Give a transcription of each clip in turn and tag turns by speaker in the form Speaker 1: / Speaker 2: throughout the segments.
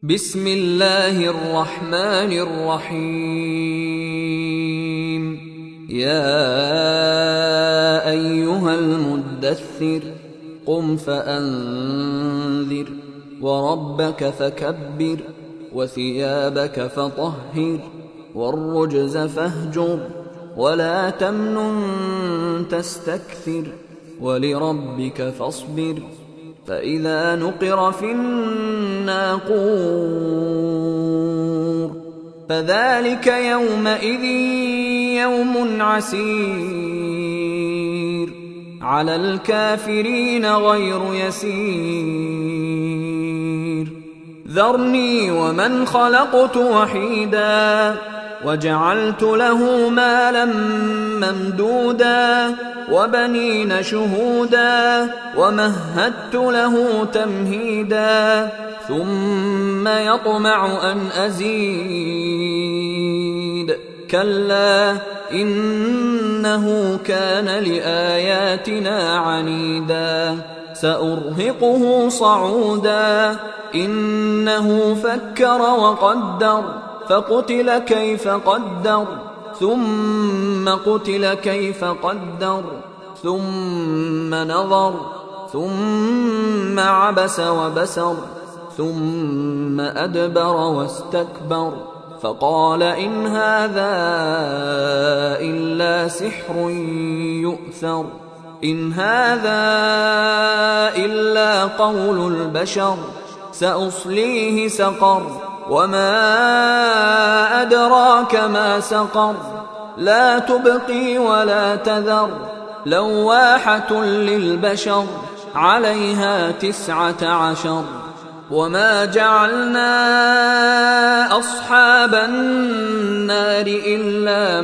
Speaker 1: بسم الله الرحمن الرحيم. يا أيها المدثر قم فأنذر وربك فكبر وثيابك فطهر والرجز فاهجر ولا تمنن تستكثر ولربك فاصبر فإذا نقر في الناقور فذلك يومئذ يوم عسير على الكافرين غير يسير. ذرني ومن خلقت وحيدا وجعلت له مالا ممدودا وبنين شهودا ومهدت له تمهيدا ثم يطمع أن أزيد كلا إنه كان لآياتنا عنيدا سأرهقه صعودا إنه فكر وقدر فقتل كيف قدر ثم قتل كيف قدر ثم نظر ثم عبس وبسر ثم أدبر واستكبر فقال إن هذا إلا سحر يؤثر إن هذا إلا قول البشر سأصليه سقر وما أدراك ما سقر لا تبقي ولا تذر لواحة للبشر عليها 19 وما جعلنا أصحاب النار إلا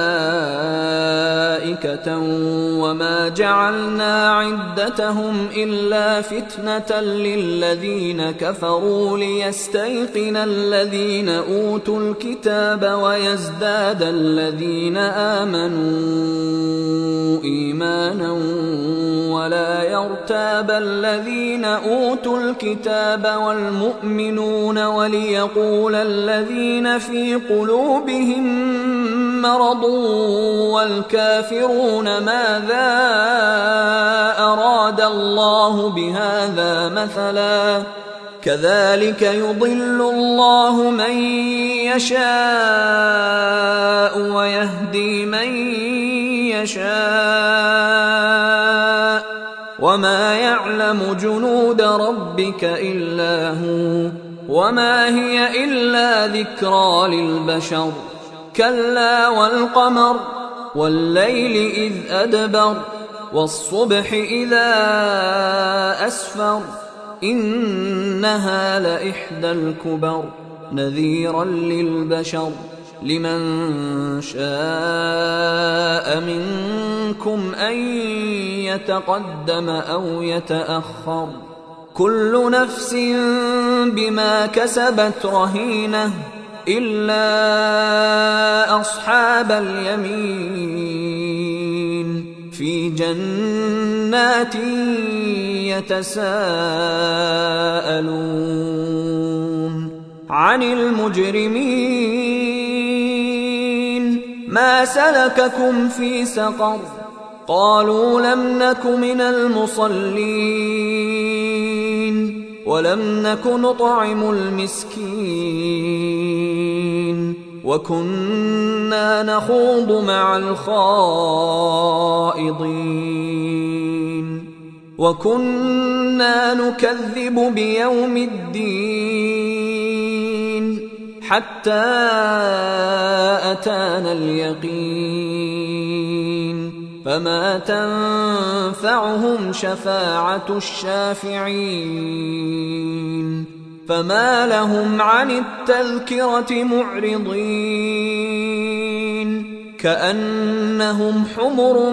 Speaker 1: ملائكة وما جعلنا عدتهم إلا فتنة للذين كفروا ليستيقن الذين أوتوا الكتاب ويزداد الذين آمنوا إيمانا ولا يرتاب الذين أوتوا الكتاب والمؤمنون وليقول الذين في قلوبهم مرض والكافرون ماذا أراد الله بهذا مثلا كذلك يضل الله من يشاء ويهدي من يشاء وما يعلم جنود ربك إلا هو وما هي إلا ذكرى للبشر كلا والقمر والليل إذ أدبر والصبح إذا أسفر إنها لإحدى الكبر نذيرا للبشر لمن شاء منكم أن يتقدم أو يتأخر كل نفس بما كسبت رهينة إلا أصحاب اليمين في جنات يتساءلون عن المجرمين ما سلككم في سقر قالوا لم نك من المصلين ولم نك نطعم المسكين وكنا نخوض مع الخائضين وكنا نكذب بيوم الدين حتى أتانا اليقين فما تنفعهم شفاعة الشافعين فما لهم عن التذكرة معرضين كأنهم حمر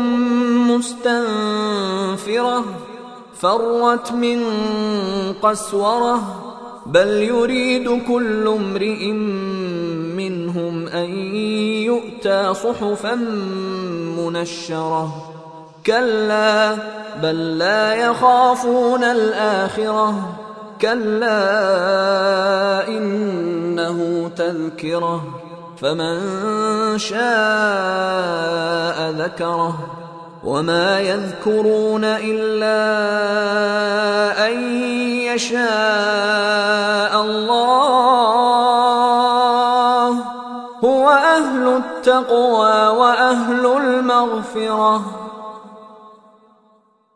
Speaker 1: مستنفرة فرت من قسورة بل يريد كل امرئ منهم أن يؤتى صحفا منشرة كلا بل لا يخافون الآخرة كلا تذكرة فمن شاء ذكره وما يذكرون إلا أن يشاء الله هو أهل التقوى وأهل المغفرة.